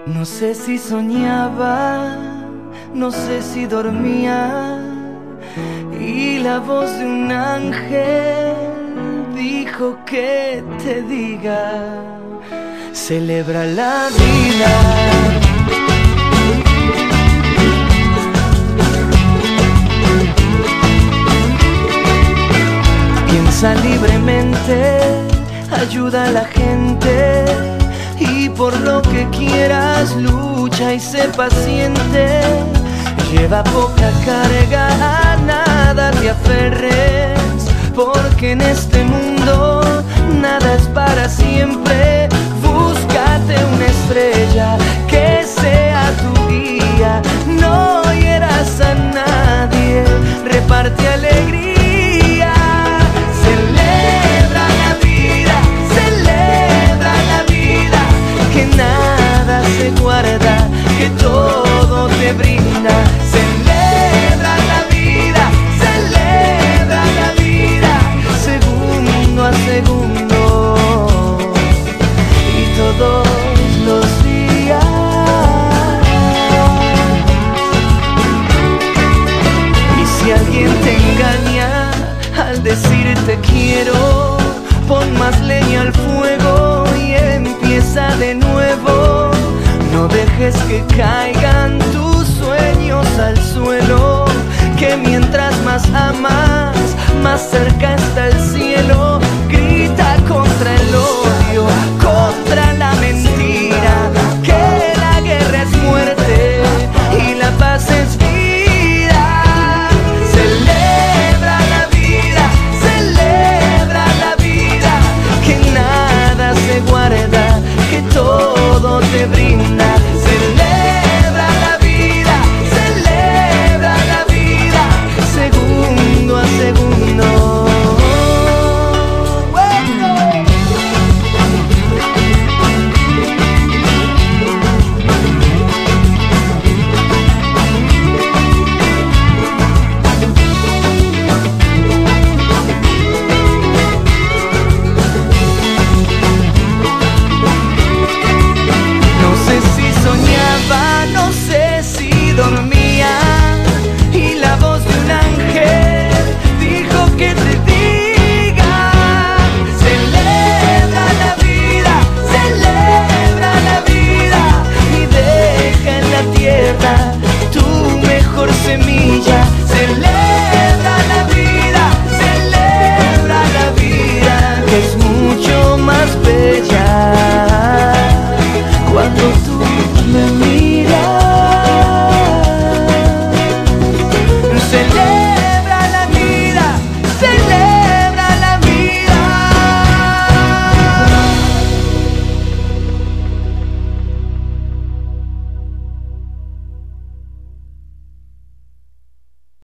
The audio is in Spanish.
No sé si soñaba, no sé si dormía, y la voz de un ángel dijo que te diga: celebra la vida. Piensa libremente, ayuda a la gente, y por lo que quieras lucha y sé paciente. Lleva poca carga, a nada te aferres, porque en este mundo nada es para siempre. Búscate una estrella que sea tu guía, no hieras a nadie, reparte alegría. Celebra la vida, celebra la vida, que nada se guarda, que todo te brinda. Celebra la vida, celebra la vida, segundo a segundo y todos los días. Y si alguien te engaña al decirte quiero, pon más leña al fuego y empieza de nuevo. No dejes que caigan tus sueños al suelo, que mientras más amas, más cerca está el cielo. Grita contra el odio, contra la mentira, que la guerra es muerte y la paz es vida. Celebra la vida, celebra la vida, que nada se guarda, que todo te brinda. Celebra la vida, celebra la vida, segundo a segundo. No sé si dormía, y la voz de un ángel dijo que te diga: celebra la vida, celebra la vida, y deja en la tierra tu mejor semilla. Celebra la vida, que es mucho más bella cuando tú me miras.